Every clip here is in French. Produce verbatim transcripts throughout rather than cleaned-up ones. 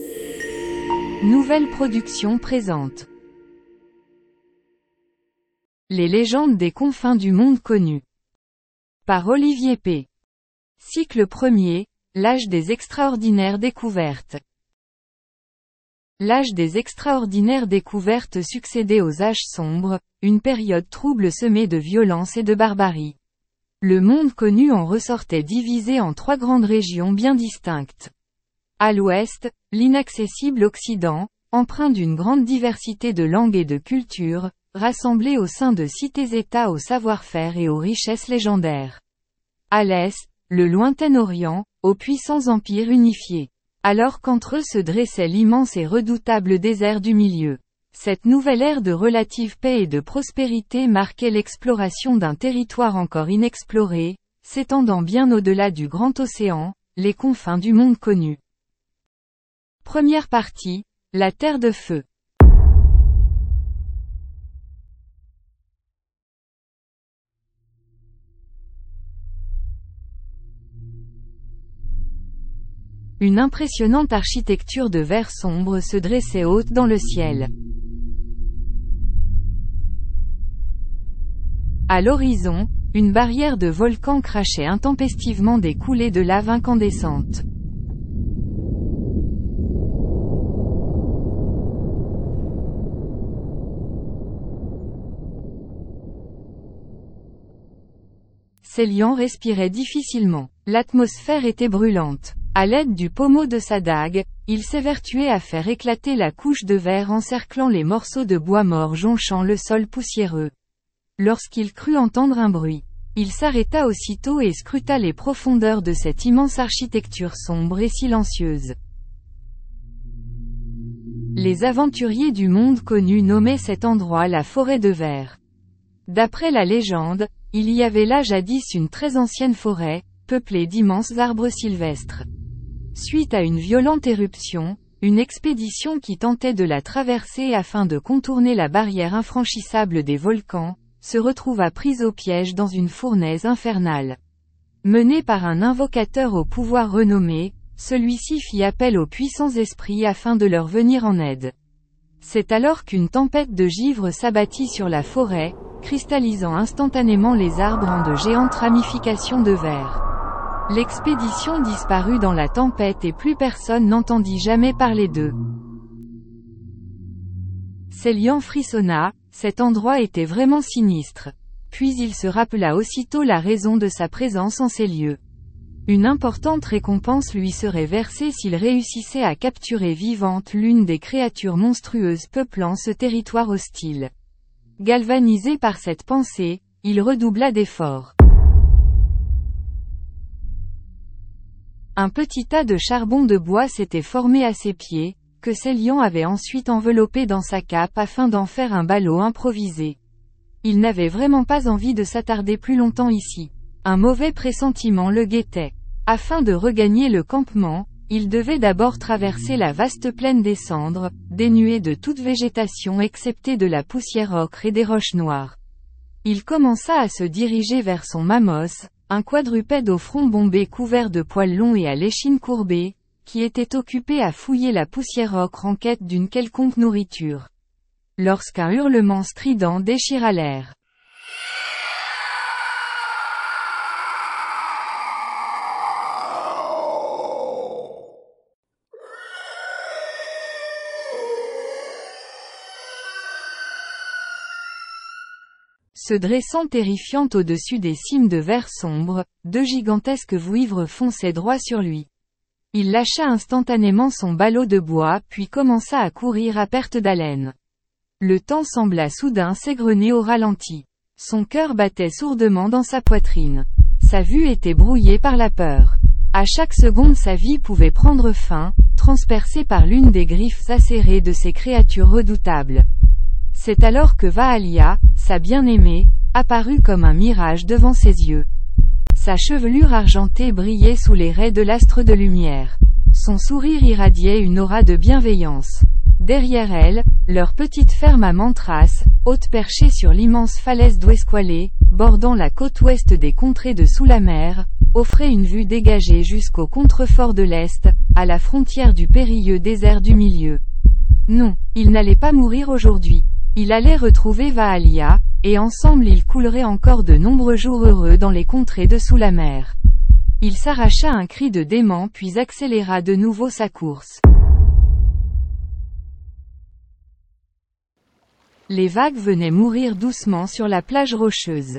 Nouvelle production présente. Les légendes des confins du monde connus. Par Olivier P. Cycle premier, l'âge des extraordinaires découvertes. L'âge des extraordinaires découvertes succédait aux âges sombres, une période trouble semée de violence et de barbarie. Le monde connu en ressortait divisé en trois grandes régions bien distinctes. À l'ouest, l'inaccessible Occident, empreint d'une grande diversité de langues et de cultures, rassemblé au sein de cités-États au savoir-faire et aux richesses légendaires. À l'est, le lointain Orient, aux puissants empires unifiés. Alors qu'entre eux se dressait l'immense et redoutable désert du milieu. Cette nouvelle ère de relative paix et de prospérité marquait l'exploration d'un territoire encore inexploré, s'étendant bien au-delà du grand océan, les confins du monde connu. Première partie, la Terre de Feu. Une impressionnante architecture de verre sombre se dressait haute dans le ciel. À l'horizon, une barrière de volcans crachait intempestivement des coulées de lave incandescentes. Célian respirait difficilement. L'atmosphère était brûlante. À l'aide du pommeau de sa dague, il s'évertuait à faire éclater la couche de verre encerclant les morceaux de bois mort jonchant le sol poussiéreux. Lorsqu'il crut entendre un bruit, il s'arrêta aussitôt et scruta les profondeurs de cette immense architecture sombre et silencieuse. Les aventuriers du monde connu nommaient cet endroit la forêt de verre. D'après la légende, il y avait là jadis une très ancienne forêt, peuplée d'immenses arbres sylvestres. Suite à une violente éruption, une expédition qui tentait de la traverser afin de contourner la barrière infranchissable des volcans, se retrouva prise au piège dans une fournaise infernale. Mené par un invocateur au pouvoir renommé, celui-ci fit appel aux puissants esprits afin de leur venir en aide. C'est alors qu'une tempête de givre s'abattit sur la forêt, cristallisant instantanément les arbres en de géantes ramifications de verre. L'expédition disparut dans la tempête et plus personne n'entendit jamais parler d'eux. Célian frissonna, cet endroit était vraiment sinistre. Puis il se rappela aussitôt la raison de sa présence en ces lieux. Une importante récompense lui serait versée s'il réussissait à capturer vivante l'une des créatures monstrueuses peuplant ce territoire hostile. Galvanisé par cette pensée, il redoubla d'efforts. Un petit tas de charbon de bois s'était formé à ses pieds, que Célian avait ensuite enveloppé dans sa cape afin d'en faire un ballot improvisé. Il n'avait vraiment pas envie de s'attarder plus longtemps ici. Un mauvais pressentiment le guettait. Afin de regagner le campement, il devait d'abord traverser la vaste plaine des cendres, dénuée de toute végétation excepté de la poussière ocre et des roches noires. Il commença à se diriger vers son mamos, un quadrupède au front bombé couvert de poils longs et à l'échine courbée, qui était occupé à fouiller la poussière ocre en quête d'une quelconque nourriture. Lorsqu'un hurlement strident déchira l'air. Se dressant terrifiante au-dessus des cimes de verre sombre, deux gigantesques vouivres fonçaient droit sur lui. Il lâcha instantanément son ballot de bois puis commença à courir à perte d'haleine. Le temps sembla soudain s'égrener au ralenti. Son cœur battait sourdement dans sa poitrine. Sa vue était brouillée par la peur. À chaque seconde sa vie pouvait prendre fin, transpercée par l'une des griffes acérées de ces créatures redoutables. C'est alors que Vahalia, sa bien-aimée, apparut comme un mirage devant ses yeux. Sa chevelure argentée brillait sous les raies de l'astre de lumière. Son sourire irradiait une aura de bienveillance. Derrière elle, leur petite ferme à Mantras, haute perchée sur l'immense falaise d'Ouesqualé, bordant la côte ouest des contrées de sous la mer, offrait une vue dégagée jusqu'au contrefort de l'Est, à la frontière du périlleux désert du milieu. Non, il n'allait pas mourir aujourd'hui. Il allait retrouver Vaalia, et ensemble ils couleraient encore de nombreux jours heureux dans les contrées de sous la mer. Il s'arracha un cri de dément puis accéléra de nouveau sa course. Les vagues venaient mourir doucement sur la plage rocheuse.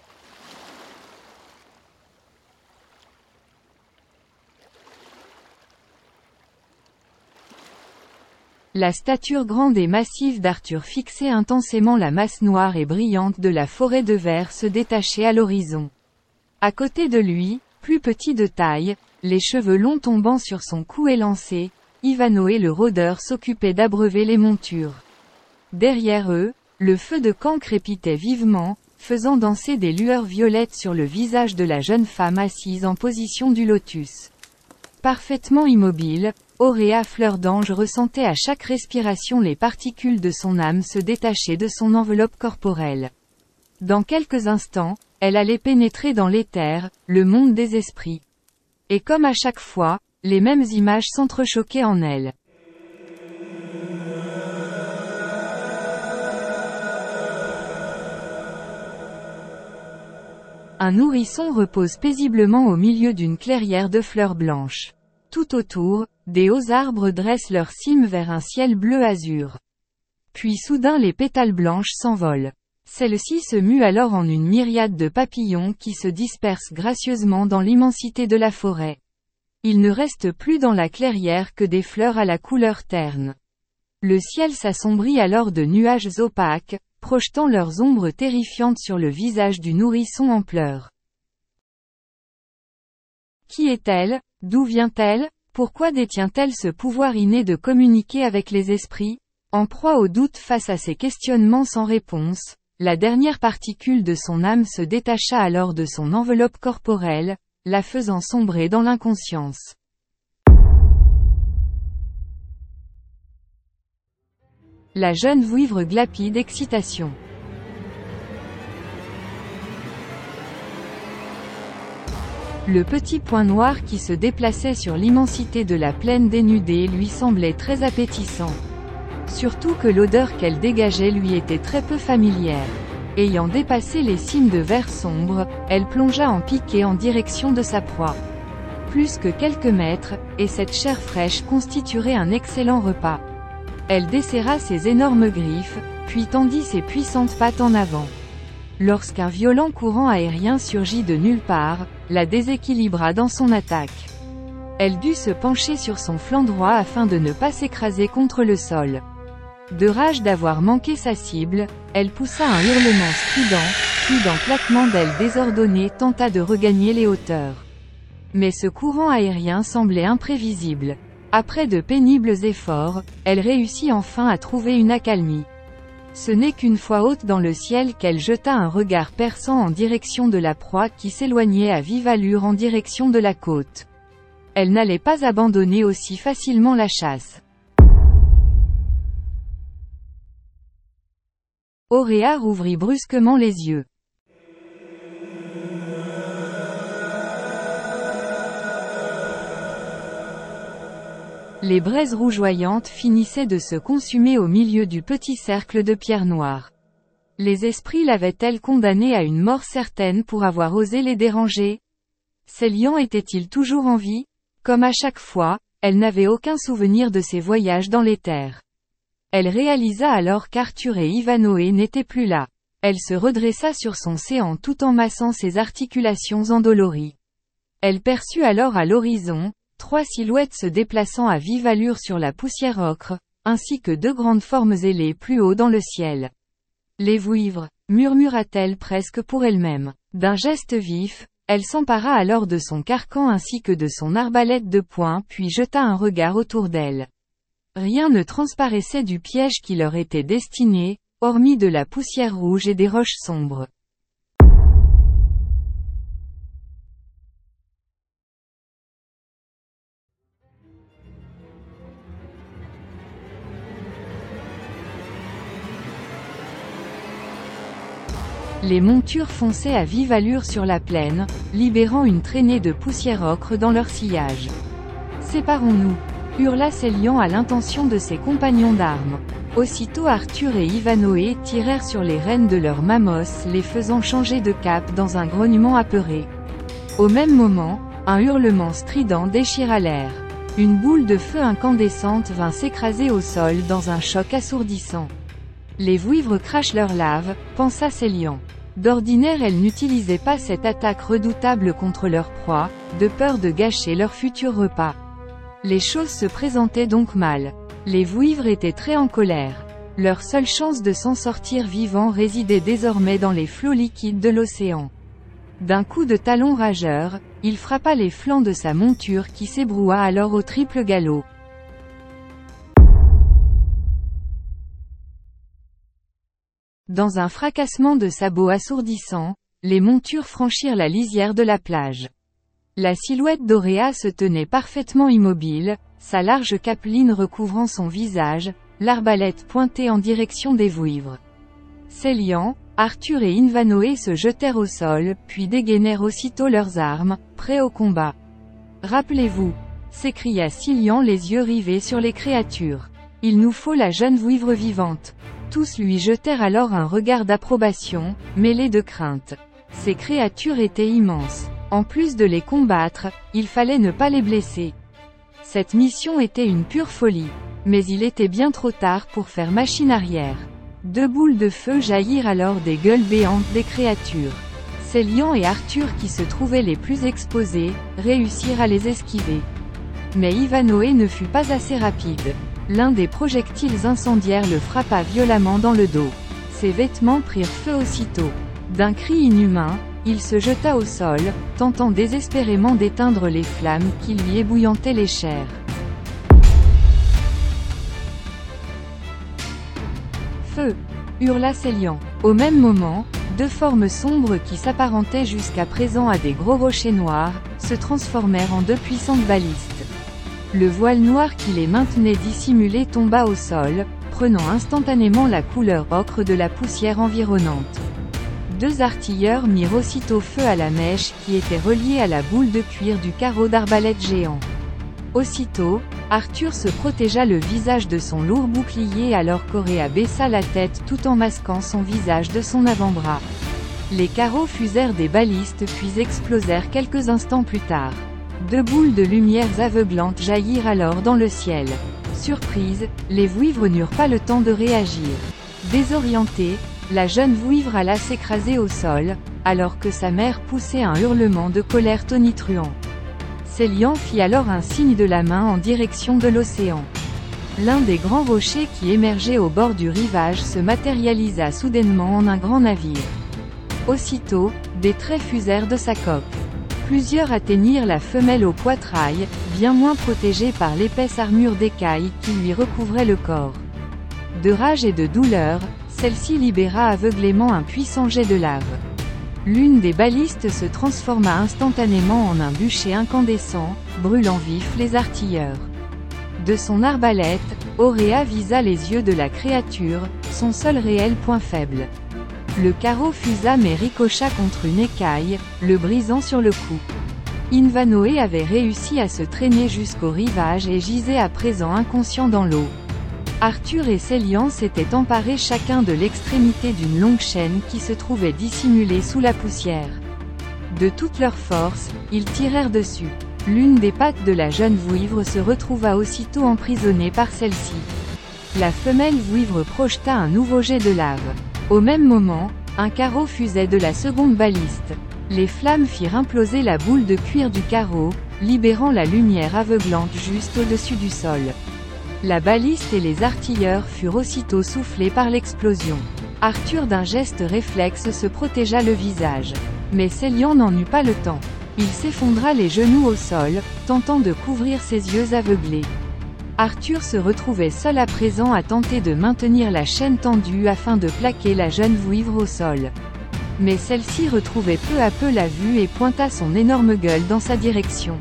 La stature grande et massive d'Arthur fixait intensément la masse noire et brillante de la forêt de verre se détachait à l'horizon. À côté de lui, plus petit de taille, les cheveux longs tombant sur son cou élancé, Ivanhoe le rôdeur s'occupait d'abreuver les montures. Derrière eux, le feu de camp crépitait vivement, faisant danser des lueurs violettes sur le visage de la jeune femme assise en position du lotus. Parfaitement immobile, Auréa Fleur d'Ange ressentait à chaque respiration les particules de son âme se détacher de son enveloppe corporelle. Dans quelques instants, elle allait pénétrer dans l'éther, le monde des esprits. Et comme à chaque fois, les mêmes images s'entrechoquaient en elle. Un nourrisson repose paisiblement au milieu d'une clairière de fleurs blanches. Tout autour, des hauts arbres dressent leurs cimes vers un ciel bleu azur. Puis soudain les pétales blanches s'envolent. Celle-ci se mue alors en une myriade de papillons qui se dispersent gracieusement dans l'immensité de la forêt. Il ne reste plus dans la clairière que des fleurs à la couleur terne. Le ciel s'assombrit alors de nuages opaques, projetant leurs ombres terrifiantes sur le visage du nourrisson en pleurs. Qui est-elle? D'où vient-elle? Pourquoi détient-elle ce pouvoir inné de communiquer avec les esprits? En proie au doute face à ces questionnements sans réponse, la dernière particule de son âme se détacha alors de son enveloppe corporelle, la faisant sombrer dans l'inconscience. La jeune vouivre glapit d'excitation. Le petit point noir qui se déplaçait sur l'immensité de la plaine dénudée lui semblait très appétissant. Surtout que l'odeur qu'elle dégageait lui était très peu familière. Ayant dépassé les cimes de verre sombre, elle plongea en piqué en direction de sa proie. Plus que quelques mètres, et cette chair fraîche constituerait un excellent repas. Elle desserra ses énormes griffes, puis tendit ses puissantes pattes en avant. Lorsqu'un violent courant aérien surgit de nulle part, la déséquilibra dans son attaque. Elle dut se pencher sur son flanc droit afin de ne pas s'écraser contre le sol. De rage d'avoir manqué sa cible, elle poussa un hurlement strident, puis d'un claquement d'ailes désordonné tenta de regagner les hauteurs. Mais ce courant aérien semblait imprévisible. Après de pénibles efforts, elle réussit enfin à trouver une accalmie. Ce n'est qu'une fois haute dans le ciel qu'elle jeta un regard perçant en direction de la proie qui s'éloignait à vive allure en direction de la côte. Elle n'allait pas abandonner aussi facilement la chasse. Auréa rouvrit brusquement les yeux. Les braises rougeoyantes finissaient de se consumer au milieu du petit cercle de pierres noires. Les esprits l'avaient-elle condamnée à une mort certaine pour avoir osé les déranger? Ces lions étaient-ils toujours en vie? Comme à chaque fois, elle n'avait aucun souvenir de ses voyages dans l'éther. Elle réalisa alors qu'Arthur et Ivanhoe n'étaient plus là. Elle se redressa sur son séant tout en massant ses articulations endolories. Elle perçut alors à l'horizon, trois silhouettes se déplaçant à vive allure sur la poussière ocre, ainsi que deux grandes formes ailées plus haut dans le ciel. Les vouivres, murmura-t-elle presque pour elle-même. D'un geste vif, elle s'empara alors de son carcan ainsi que de son arbalète de poing puis jeta un regard autour d'elle. Rien ne transparaissait du piège qui leur était destiné, hormis de la poussière rouge et des roches sombres. Les montures fonçaient à vive allure sur la plaine, libérant une traînée de poussière ocre dans leur sillage. « Séparons-nous » hurla Célian à l'intention de ses compagnons d'armes. Aussitôt Arthur et Ivanhoé tirèrent sur les rênes de leurs mamos, les faisant changer de cap dans un grognement apeuré. Au même moment, un hurlement strident déchira l'air. Une boule de feu incandescente vint s'écraser au sol dans un choc assourdissant. Les vouivres crachent leur lave, pensa Célian. D'ordinaire elles n'utilisaient pas cette attaque redoutable contre leur proie, de peur de gâcher leur futur repas. Les choses se présentaient donc mal. Les vouivres étaient très en colère. Leur seule chance de s'en sortir vivant résidait désormais dans les flots liquides de l'océan. D'un coup de talon rageur, il frappa les flancs de sa monture qui s'ébroua alors au triple galop. Dans un fracassement de sabots assourdissant, les montures franchirent la lisière de la plage. La silhouette d'Auréa se tenait parfaitement immobile, sa large capeline recouvrant son visage, l'arbalète pointée en direction des vouivres. Célian, Arthur et Ivanhoé se jetèrent au sol, puis dégainèrent aussitôt leurs armes, prêts au combat. « Rappelez-vous » s'écria Célian les yeux rivés sur les créatures. « Il nous faut la jeune vouivre vivante. » Tous lui jetèrent alors un regard d'approbation, mêlé de crainte. Ces créatures étaient immenses. En plus de les combattre, il fallait ne pas les blesser. Cette mission était une pure folie. Mais il était bien trop tard pour faire machine arrière. Deux boules de feu jaillirent alors des gueules béantes des créatures. Célian et Arthur qui se trouvaient les plus exposés, réussirent à les esquiver. Mais Ivanhoé ne fut pas assez rapide. L'un des projectiles incendiaires le frappa violemment dans le dos. Ses vêtements prirent feu aussitôt. D'un cri inhumain, il se jeta au sol, tentant désespérément d'éteindre les flammes qui lui ébouillantaient les chairs. Feu! Hurla Célian. Au même moment, deux formes sombres qui s'apparentaient jusqu'à présent à des gros rochers noirs, se transformèrent en deux puissantes balistes. Le voile noir qui les maintenait dissimulés tomba au sol, prenant instantanément la couleur ocre de la poussière environnante. Deux artilleurs mirent aussitôt feu à la mèche qui était reliée à la boule de cuir du carreau d'arbalète géant. Aussitôt, Arthur se protégea le visage de son lourd bouclier alors qu'Auréa baissa la tête tout en masquant son visage de son avant-bras. Les carreaux fusèrent des balistes puis explosèrent quelques instants plus tard. Deux boules de lumières aveuglantes jaillirent alors dans le ciel. Surprise, les vouivres n'eurent pas le temps de réagir. Désorientée, la jeune vouivre alla s'écraser au sol, alors que sa mère poussait un hurlement de colère tonitruant. Célian fit alors un signe de la main en direction de l'océan. L'un des grands rochers qui émergeait au bord du rivage se matérialisa soudainement en un grand navire. Aussitôt, des traits fusèrent de sa coque. Plusieurs atteignirent la femelle au poitrail, bien moins protégée par l'épaisse armure d'écailles qui lui recouvrait le corps. De rage et de douleur, celle-ci libéra aveuglément un puissant jet de lave. L'une des balistes se transforma instantanément en un bûcher incandescent, brûlant vif les artilleurs. De son arbalète, Auréa visa les yeux de la créature, son seul réel point faible. Le carreau fusa mais ricocha contre une écaille, le brisant sur le cou. Ivanhoé avait réussi à se traîner jusqu'au rivage et gisait à présent inconscient dans l'eau. Arthur et Célian s'étaient emparés chacun de l'extrémité d'une longue chaîne qui se trouvait dissimulée sous la poussière. De toute leur force, ils tirèrent dessus. L'une des pattes de la jeune vouivre se retrouva aussitôt emprisonnée par celle-ci. La femelle vouivre projeta un nouveau jet de lave. Au même moment, un carreau fusait de la seconde baliste. Les flammes firent imploser la boule de cuir du carreau, libérant la lumière aveuglante juste au-dessus du sol. La baliste et les artilleurs furent aussitôt soufflés par l'explosion. Arthur d'un geste réflexe se protégea le visage. Mais Célian n'en eut pas le temps. Il s'effondra les genoux au sol, tentant de couvrir ses yeux aveuglés. Arthur se retrouvait seul à présent à tenter de maintenir la chaîne tendue afin de plaquer la jeune vouivre au sol. Mais celle-ci retrouvait peu à peu la vue et pointa son énorme gueule dans sa direction.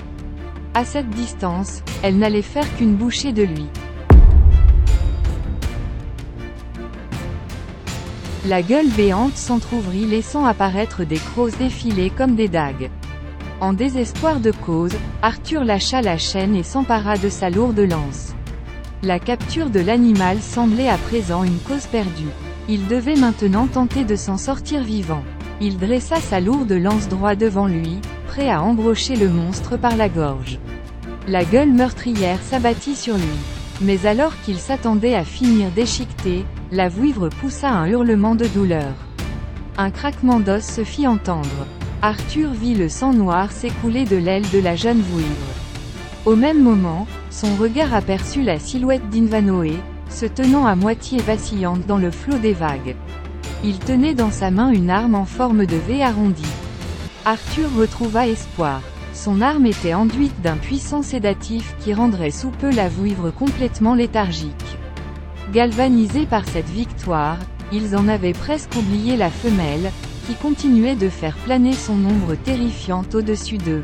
À cette distance, elle n'allait faire qu'une bouchée de lui. La gueule béante s'entr'ouvrit laissant apparaître des crocs effilés comme des dagues. En désespoir de cause, Arthur lâcha la chaîne et s'empara de sa lourde lance. La capture de l'animal semblait à présent une cause perdue. Il devait maintenant tenter de s'en sortir vivant. Il dressa sa lourde lance droit devant lui, prêt à embrocher le monstre par la gorge. La gueule meurtrière s'abattit sur lui. Mais alors qu'il s'attendait à finir déchiqueté, la vouivre poussa un hurlement de douleur. Un craquement d'os se fit entendre. Arthur vit le sang noir s'écouler de l'aile de la jeune vouivre. Au même moment, son regard aperçut la silhouette d'Invanoë, se tenant à moitié vacillante dans le flot des vagues. Il tenait dans sa main une arme en forme de V arrondi. Arthur retrouva espoir. Son arme était enduite d'un puissant sédatif qui rendrait sous peu la vouivre complètement léthargique. Galvanisés par cette victoire, ils en avaient presque oublié la femelle, qui continuait de faire planer son ombre terrifiante au-dessus d'eux.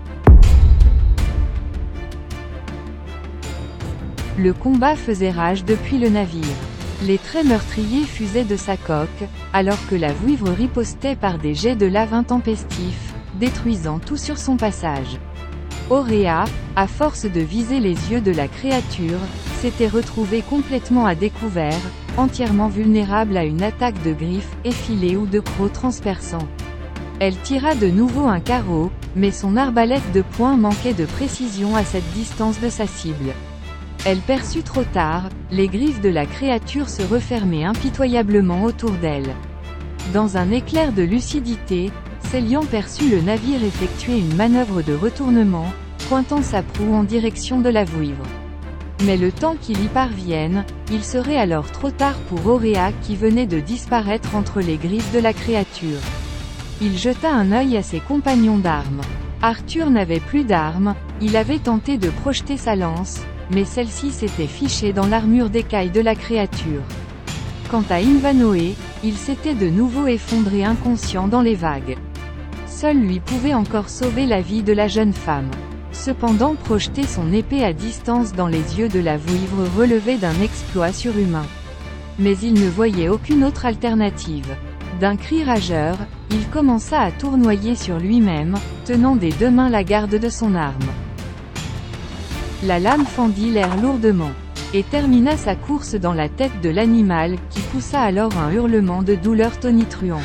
Le combat faisait rage depuis le navire. Les traits meurtriers fusaient de sa coque, alors que la vouivre ripostait par des jets de lave intempestifs, détruisant tout sur son passage. Auréa, à force de viser les yeux de la créature, s'était retrouvée complètement à découvert, entièrement vulnérable à une attaque de griffes, effilées ou de crocs transperçants. Elle tira de nouveau un carreau, mais son arbalète de poing manquait de précision à cette distance de sa cible. Elle perçut trop tard, les griffes de la créature se refermer impitoyablement autour d'elle. Dans un éclair de lucidité, Célian perçut le navire effectuer une manœuvre de retournement, pointant sa proue en direction de la vouivre. Mais le temps qu'il y parvienne, il serait alors trop tard pour Auréa qui venait de disparaître entre les griffes de la créature. Il jeta un œil à ses compagnons d'armes. Arthur n'avait plus d'armes, il avait tenté de projeter sa lance, mais celle-ci s'était fichée dans l'armure d'écaille de la créature. Quant à Invanoë, il s'était de nouveau effondré inconscient dans les vagues. Seul lui pouvait encore sauver la vie de la jeune femme. Cependant projeter son épée à distance dans les yeux de la vouivre relevait d'un exploit surhumain. Mais il ne voyait aucune autre alternative. D'un cri rageur, il commença à tournoyer sur lui-même, tenant des deux mains la garde de son arme. La lame fendit l'air lourdement, et termina sa course dans la tête de l'animal, qui poussa alors un hurlement de douleur tonitruant.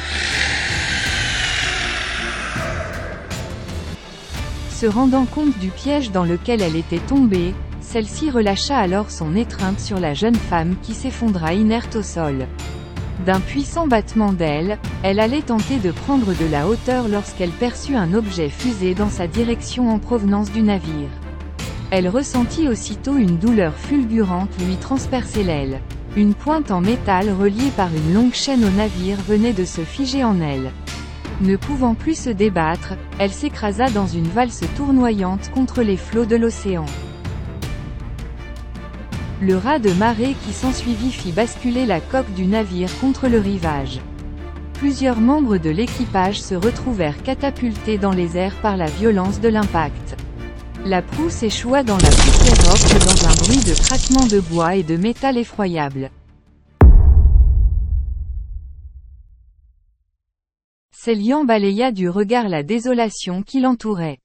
Se rendant compte du piège dans lequel elle était tombée, celle-ci relâcha alors son étreinte sur la jeune femme qui s'effondra inerte au sol. D'un puissant battement d'ailes, elle allait tenter de prendre de la hauteur lorsqu'elle perçut un objet fuser dans sa direction en provenance du navire. Elle ressentit aussitôt une douleur fulgurante lui transpercer l'aile. Une pointe en métal reliée par une longue chaîne au navire venait de se figer en elle. Ne pouvant plus se débattre, elle s'écrasa dans une valse tournoyante contre les flots de l'océan. Le raz de marée qui s'ensuivit fit basculer la coque du navire contre le rivage. Plusieurs membres de l'équipage se retrouvèrent catapultés dans les airs par la violence de l'impact. La proue s'échoua dans la poussière ocre dans un bruit de craquement de bois et de métal effroyable. Célian balaya du regard la désolation qui l'entourait.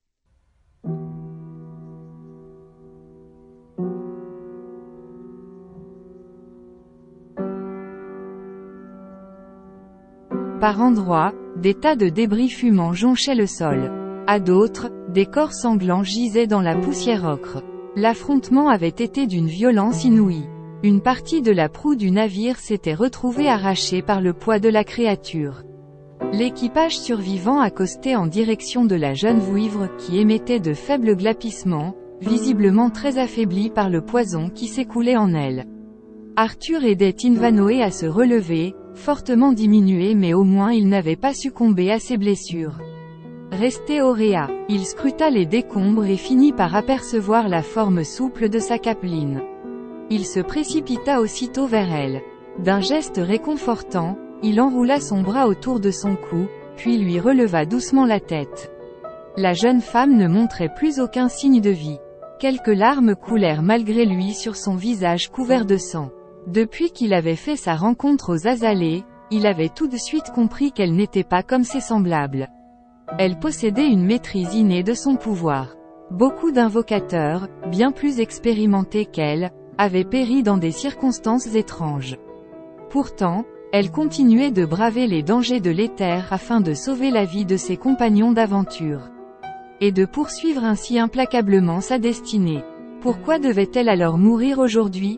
Par endroits, des tas de débris fumants jonchaient le sol. À d'autres, des corps sanglants gisaient dans la poussière ocre. L'affrontement avait été d'une violence inouïe. Une partie de la proue du navire s'était retrouvée arrachée par le poids de la créature. L'équipage survivant accostait en direction de la jeune vouivre qui émettait de faibles glapissements, visiblement très affaiblie par le poison qui s'écoulait en elle. Arthur aidait Invanoë à se relever, fortement diminué mais au moins il n'avait pas succombé à ses blessures. Restait Auréa. Il scruta les décombres et finit par apercevoir la forme souple de sa capeline. Il se précipita aussitôt vers elle. D'un geste réconfortant, il enroula son bras autour de son cou, puis lui releva doucement la tête. La jeune femme ne montrait plus aucun signe de vie. Quelques larmes coulèrent malgré lui sur son visage couvert de sang. Depuis qu'il avait fait sa rencontre aux Azalées, il avait tout de suite compris qu'elle n'était pas comme ses semblables. Elle possédait une maîtrise innée de son pouvoir. Beaucoup d'invocateurs, bien plus expérimentés qu'elle, avaient péri dans des circonstances étranges. Pourtant, elle continuait de braver les dangers de l'éther afin de sauver la vie de ses compagnons d'aventure. Et de poursuivre ainsi implacablement sa destinée. Pourquoi devait-elle alors mourir aujourd'hui?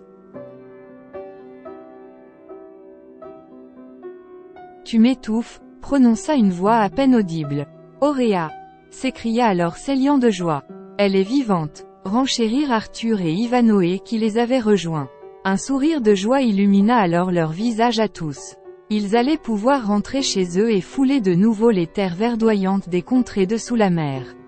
Tu m'étouffes, prononça une voix à peine audible. Auréa! S'écria alors Célian de joie. Elle est vivante, renchérirent Arthur et Ivanhoé qui les avaient rejoints. Un sourire de joie illumina alors leurs visages à tous. Ils allaient pouvoir rentrer chez eux et fouler de nouveau les terres verdoyantes des contrées dessous la mer.